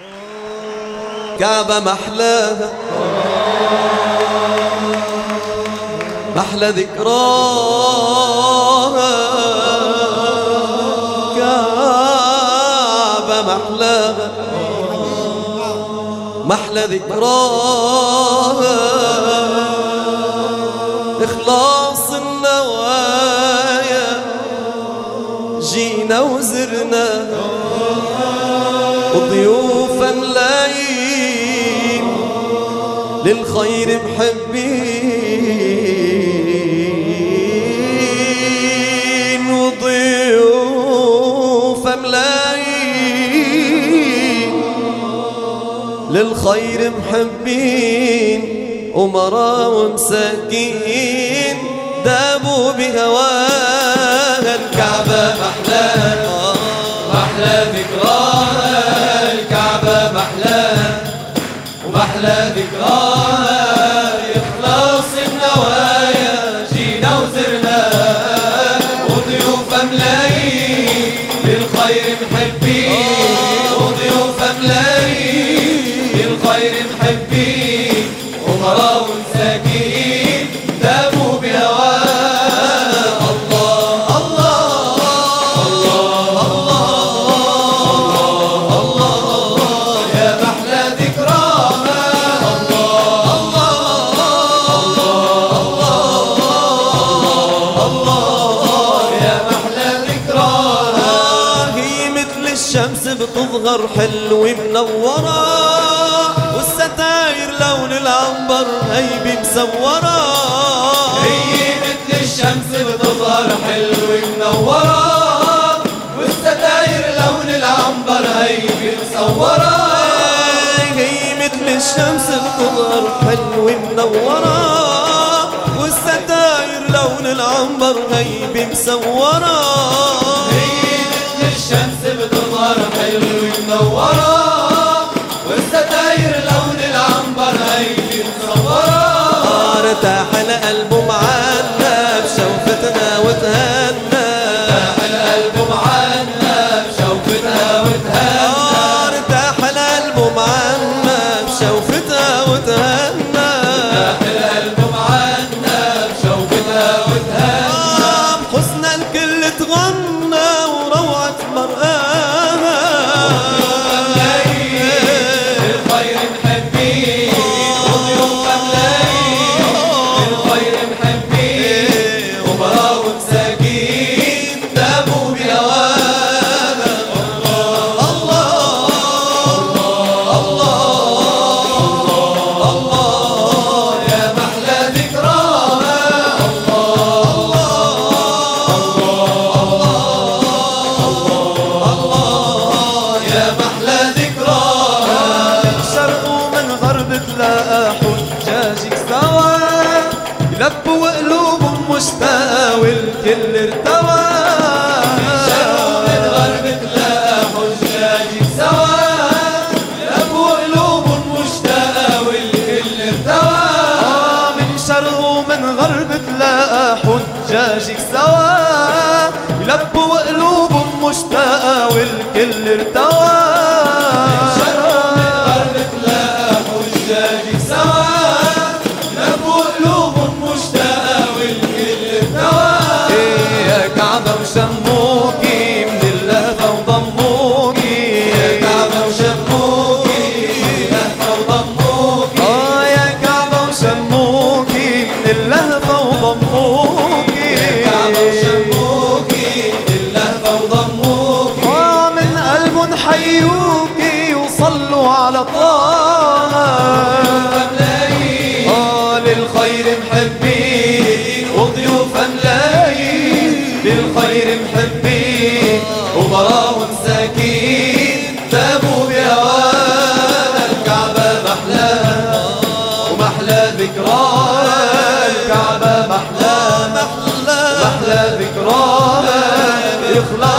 كعبة محلاها محلى ذكراها، كعبة محلاها محلى ذكراها، إخلاص النوايا جينا وزرناها، وضيوفا ملايين للخير محبين، وضيوفا ملايين للخير محبين، أمراء ومساكين دابوا بهواها، الكعبة محلاها محلى ذكراها، الكعبة محلاها ومحلى ذكراها، إخلاص النوايا جينا وزرناها، وضيوفا ملايين للخير محبين، وضيوفا ملايين للخير محبين، أمراء ومساكين دابوا بهواها، الله الله الله الله يا محلى ذكراها، الله الله الله يا محلى ذكراها، هي مثل الشمس بتظهر حلوة منورة، والستاير لون العنبر هيبة مسورة، هي مثل الشمس بتظهر حلوة منورة، والستاير لون العنبر هيبة مسورة، هي مثل الشمس بتظهر حلوة منورة، والستاير لون العنبر هيبة مسورة، هي مثل الشمس بتظهر حلوة منورة، والستاير لون العنبر هيبة مسورة، ارتاح القلب معنا بشوفتنا وتهنى، ارتاح القلب معنا بشوفتها وتهنى، ارتاح القلب معنا بشوفتها وتهنى، ارتاح القلب معنا بشوفتها وتهنى، بحسن الكل تغنى وروعة مرآها، للخير محبين، وضيوفا ملايين للخير محبين، أمراء ومساكين دابوا بهواها، الله الله الله يا محلى ذكراها، الله يا محلى ذكراها، من شرق ومن غرب تلاقى حجاجك سوا، يلبوا قلوبهم مشتاقة والكل ارتوى، من شرق ومن غرب تلاقى حجاجك سوا، يلبوا قلوبهم مشتاقة والكل ارتوى، من شرق ومن غرب تلاقى حجاجك سوا، يلبوا قلوبهم مشتاقة والكل ارتوى، من شرق ومن غرب تلاقى حجاجك سوا، يلبوا قلوبهم مشتاقة والكل ارتوى، يا كعبة وشموكي من اللهفة وضموكي، يا كعبة وشموكي من اللهفة وضموكي، يا كعبة وشموكي من اللهفة وضموكي، يا كعبة وشموكي من اللهفة وضموكي، من قلبهم حيوكي وصلوا على طه، للخير محبين، وضيوفا ملايين للخير محبين، أمراء ومساكين دابوا بهواها، الكعبة محلاها ومحلى ذكراها، الكعبة محلاها محلى ذكراها،